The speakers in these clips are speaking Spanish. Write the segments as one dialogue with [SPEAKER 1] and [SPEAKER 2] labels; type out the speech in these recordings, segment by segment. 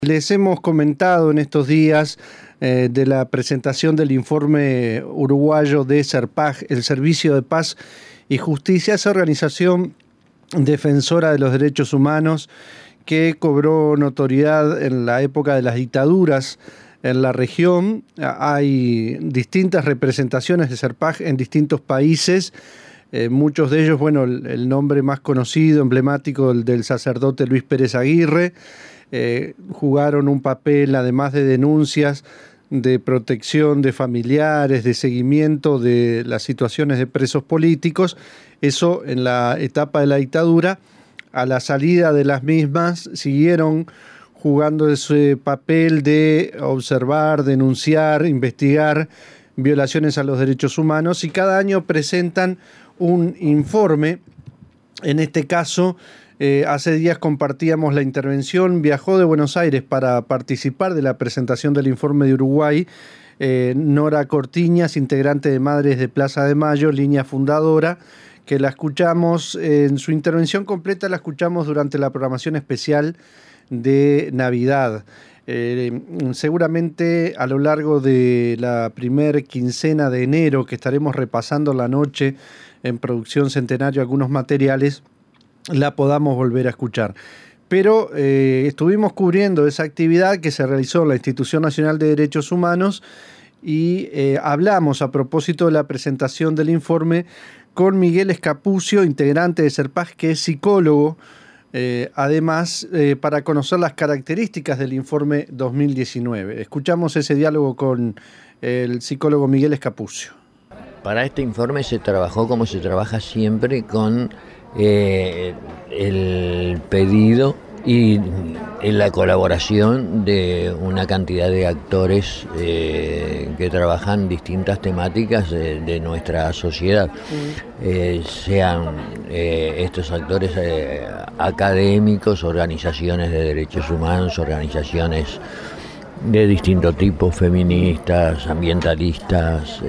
[SPEAKER 1] Les hemos comentado en estos días de la presentación del informe uruguayo de SERPAJ, el Servicio de Paz y Justicia, esa organización defensora de los derechos humanos que cobró notoriedad en la época de las dictaduras en la región. Hay distintas representaciones de SERPAJ en distintos países. Muchos de ellos, bueno, el nombre más conocido, emblemático, el del sacerdote Luis Pérez Aguirre, jugaron un papel, además de denuncias, de protección de familiares, de seguimiento de las situaciones de presos políticos. Eso en la etapa de la dictadura. A la salida de las mismas siguieron jugando ese papel de observar, denunciar, investigar violaciones a los derechos humanos, y cada año presentan un informe. En este caso, hace días compartíamos la intervención, viajó de Buenos Aires para participar de la presentación del informe de Uruguay, Nora Cortiñas, integrante de Madres de Plaza de Mayo, línea fundadora, que la escuchamos en su intervención completa, la escuchamos durante la programación especial de Navidad. Seguramente a lo largo de la primer quincena de enero, que estaremos repasando la noche en Producción Centenario algunos materiales, la podamos volver a escuchar. Pero estuvimos cubriendo esa actividad que se realizó en la Institución Nacional de Derechos Humanos y hablamos a propósito de la presentación del informe con Miguel Escapucio, integrante de SERPAJ, que es psicólogo, además, para conocer las características del informe 2019. Escuchamos ese diálogo con el psicólogo Miguel Escapucio.
[SPEAKER 2] Para este informe se trabajó como se trabaja siempre, con el pedido y la colaboración de una cantidad de actores que trabajan distintas temáticas de nuestra sociedad, sean estos actores académicos, organizaciones de derechos humanos, organizaciones de distinto tipo, feministas, ambientalistas,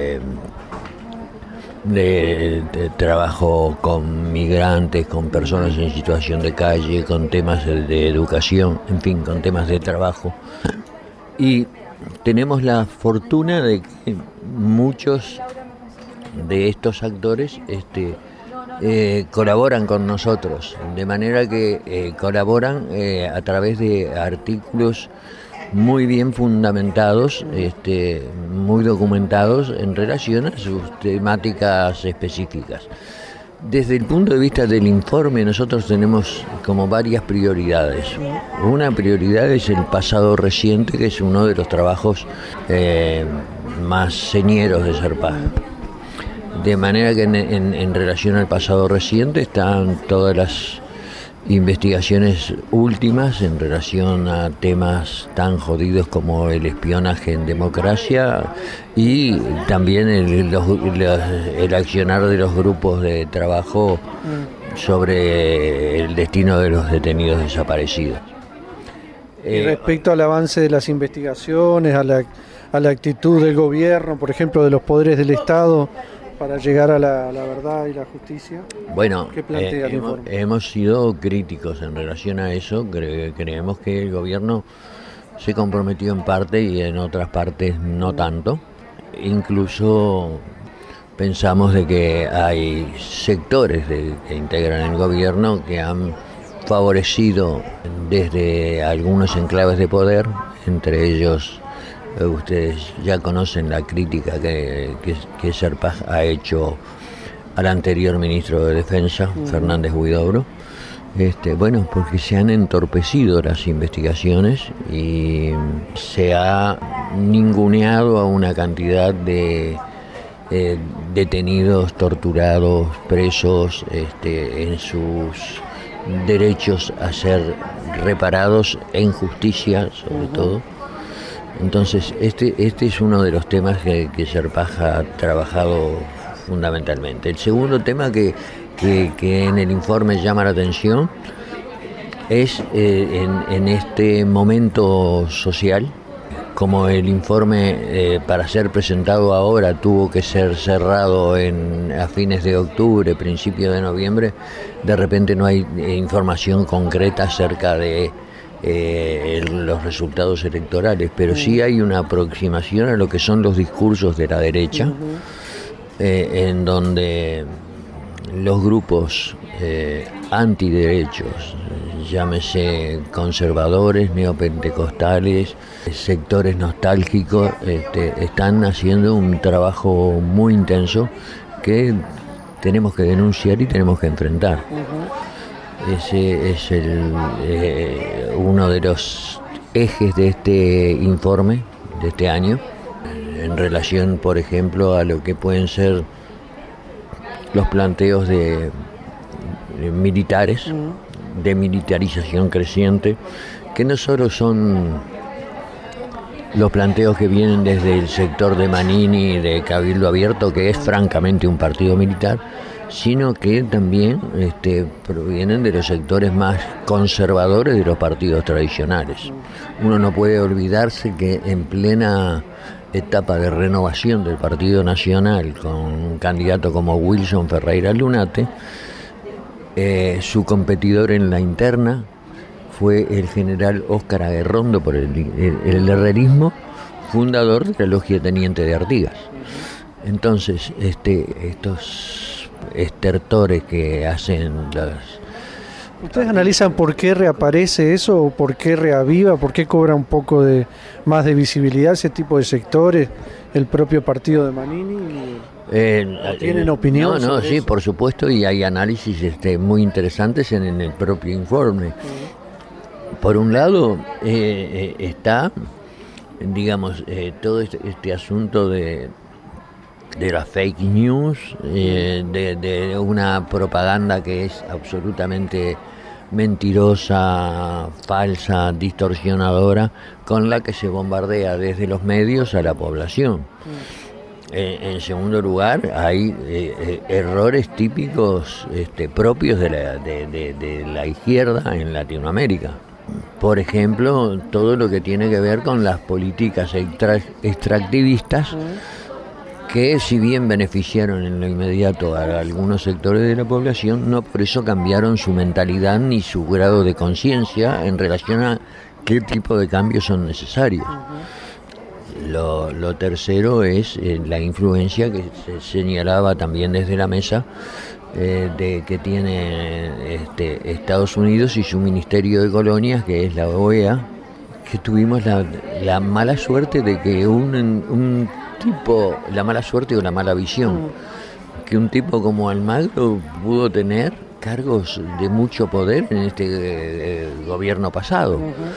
[SPEAKER 2] de trabajo con migrantes, con personas en situación de calle, con temas de educación, en fin, con temas de trabajo. Y tenemos la fortuna de que muchos de estos actores colaboran con nosotros, de manera que colaboran a través de artículos muy bien fundamentados, muy documentados en relación a sus temáticas específicas. Desde el punto de vista del informe, nosotros tenemos como varias prioridades. Una prioridad es el pasado reciente, que es uno de los trabajos más señeros de SERPAJ. De manera que en relación al pasado reciente están todas las investigaciones últimas en relación a temas tan jodidos como el espionaje en democracia y también el accionar de los grupos de trabajo sobre el destino de los detenidos desaparecidos.
[SPEAKER 1] Y respecto al avance de las investigaciones, a la actitud del gobierno, por ejemplo, de los poderes del Estado, para llegar a la verdad y la justicia.
[SPEAKER 2] Bueno,
[SPEAKER 1] ¿qué plantea el informe?
[SPEAKER 2] Hemos sido críticos en relación a eso. Creemos que el gobierno se comprometió en parte y en otras partes no tanto. Incluso pensamos de que hay sectores que integran el gobierno que han favorecido desde algunos enclaves de poder, entre ellos ustedes ya conocen la crítica que SERPAJ ha hecho al anterior ministro de Defensa, Fernández Huidobro, porque se han entorpecido las investigaciones y se ha ninguneado a una cantidad de detenidos, torturados, presos, en sus derechos a ser reparados en justicia, sobre todo. Entonces, este es uno de los temas que SERPAJ ha trabajado fundamentalmente. El segundo tema que en el informe llama la atención es en este momento social. Como el informe para ser presentado ahora tuvo que ser cerrado a fines de octubre, principios de noviembre, de repente no hay información concreta acerca de los resultados electorales, pero sí hay una aproximación a lo que son los discursos de la derecha, en donde los grupos antiderechos, llámese conservadores, neopentecostales, sectores nostálgicos, están haciendo un trabajo muy intenso que tenemos que denunciar y tenemos que enfrentar. Ese es uno de los ejes de este informe, de este año, en relación, por ejemplo, a lo que pueden ser los planteos de militares, de militarización creciente, que no solo son los planteos que vienen desde el sector de Manini, de Cabildo Abierto, que es francamente un partido militar, sino que también provienen de los sectores más conservadores de los partidos tradicionales. Uno no puede olvidarse que en plena etapa de renovación del Partido Nacional, con un candidato como Wilson Ferreira Lunate, su competidor en la interna fue el general Óscar Aguerrondo por el herrerismo, fundador de la logia Teniente de Artigas. Entonces, estos estertores que hacen las...
[SPEAKER 1] ¿Ustedes analizan por qué reaparece eso o por qué reaviva, por qué cobra un poco más de visibilidad ese tipo de sectores, el propio partido de Manini? ¿Tienen opinión?
[SPEAKER 2] No, sí, eso? Por supuesto, y hay análisis muy interesantes en el propio informe. Por un lado está, digamos, todo este asunto de las fake news, de una propaganda que es absolutamente mentirosa, falsa, distorsionadora, con la que se bombardea desde los medios a la población. En segundo lugar, hay errores típicos propios de la izquierda en Latinoamérica. Por ejemplo, todo lo que tiene que ver con las políticas extractivistas, que si bien beneficiaron en lo inmediato a algunos sectores de la población, no por eso cambiaron su mentalidad ni su grado de conciencia en relación a qué tipo de cambios son necesarios. Lo tercero es la influencia que se señalaba también desde la mesa de que tiene Estados Unidos y su Ministerio de Colonias, que es la OEA, que tuvimos la mala suerte de que un tipo, la mala suerte o la mala visión, que un tipo como Almagro pudo tener cargos de mucho poder en este gobierno pasado,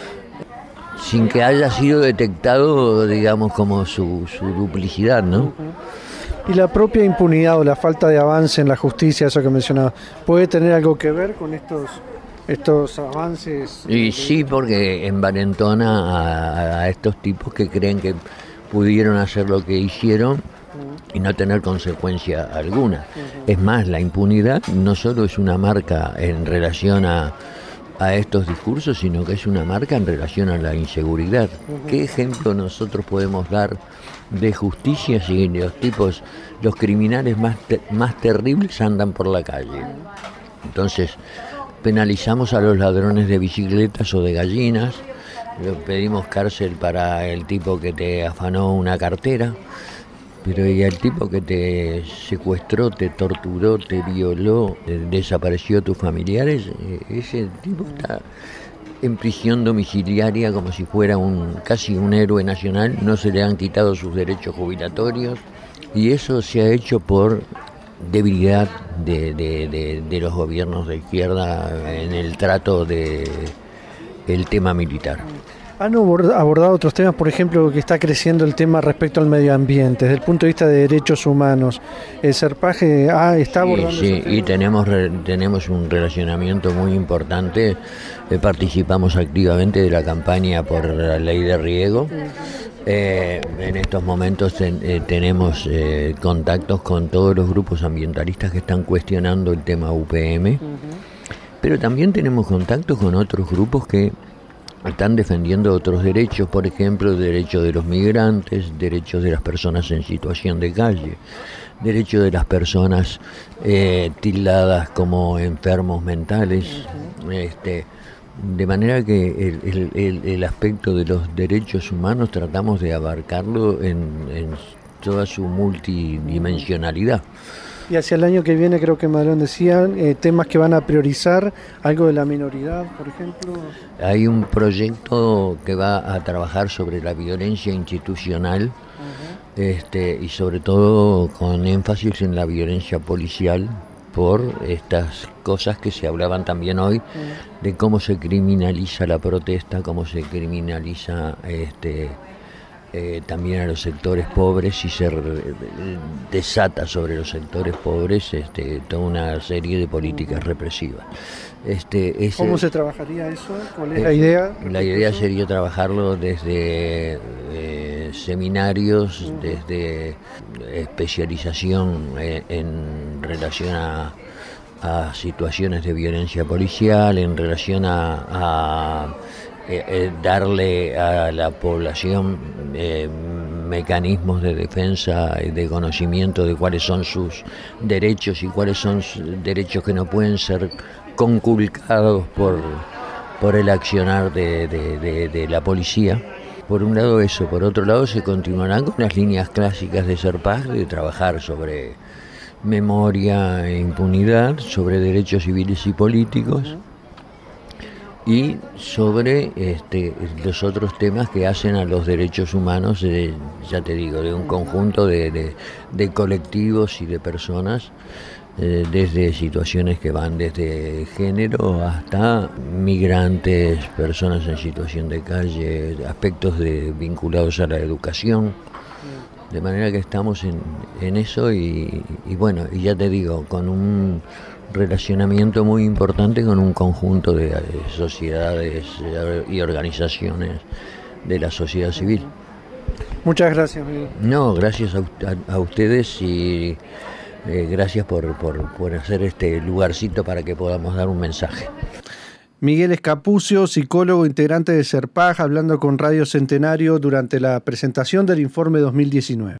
[SPEAKER 2] sin que haya sido detectado, digamos, como su duplicidad, ¿no?
[SPEAKER 1] Y la propia impunidad o la falta de avance en la justicia, eso que mencionaba, ¿puede tener algo que ver con estos avances?
[SPEAKER 2] Y sí, porque envalentona a estos tipos que creen que pudieron hacer lo que hicieron y no tener consecuencia alguna. Es más, la impunidad no solo es una marca en relación a estos discursos, sino que es una marca en relación a la inseguridad. ¿Qué ejemplo nosotros podemos dar de justicia si los criminales más terribles andan por la calle? Entonces, penalizamos a los ladrones de bicicletas o de gallinas, pedimos cárcel para el tipo que te afanó una cartera, pero y el tipo que te secuestró, te torturó, te violó, desapareció a tus familiares, ese tipo está en prisión domiciliaria como si fuera casi un héroe nacional, no se le han quitado sus derechos jubilatorios, y eso se ha hecho por debilidad de los gobiernos de izquierda en el trato del tema militar.
[SPEAKER 1] Han abordado otros temas, por ejemplo, que está creciendo el tema respecto al medio ambiente, desde el punto de vista de derechos humanos. El Serpaj está abordando...
[SPEAKER 2] Sí, y tenemos un relacionamiento muy importante. Participamos activamente de la campaña por la ley de riego. En estos momentos tenemos contactos con todos los grupos ambientalistas que están cuestionando el tema UPM, pero también tenemos contactos con otros grupos que están defendiendo otros derechos, por ejemplo, derechos de los migrantes, derechos de las personas en situación de calle, derechos de las personas tildadas como enfermos mentales, De manera que el aspecto de los derechos humanos tratamos de abarcarlo en toda su multidimensionalidad.
[SPEAKER 1] Y hacia el año que viene, creo que Madrón decía, temas que van a priorizar, algo de la minoridad, por ejemplo.
[SPEAKER 2] Hay un proyecto que va a trabajar sobre la violencia institucional, y sobre todo con énfasis en la violencia policial, por estas cosas que se hablaban también hoy, de cómo se criminaliza la protesta, cómo se criminaliza también a los sectores pobres y se desata sobre los sectores pobres toda una serie de políticas represivas.
[SPEAKER 1] ¿Cómo se trabajaría eso? ¿Cuál es la idea?
[SPEAKER 2] La idea sería trabajarlo desde seminarios, desde especialización en relación a situaciones de violencia policial, en relación a darle a la población mecanismos de defensa y de conocimiento de cuáles son sus derechos y cuáles son derechos que no pueden ser conculcados por el accionar de la policía. Por un lado eso, por otro lado se continuarán con las líneas clásicas de SERPAG, de trabajar sobre memoria e impunidad, sobre derechos civiles y políticos, y sobre los otros temas que hacen a los derechos humanos, ya te digo, de un conjunto de colectivos y de personas, desde situaciones que van desde género hasta migrantes, personas en situación de calle, aspectos vinculados a la educación. De manera que estamos en eso y bueno, y ya te digo, con un relacionamiento muy importante con un conjunto de sociedades y organizaciones de la sociedad civil.
[SPEAKER 1] Muchas gracias, Miguel.
[SPEAKER 2] No, gracias a ustedes y gracias por hacer este lugarcito para que podamos dar un mensaje.
[SPEAKER 1] Miguel Escapucio, psicólogo integrante de SERPAG, hablando con Radio Centenario durante la presentación del informe 2019.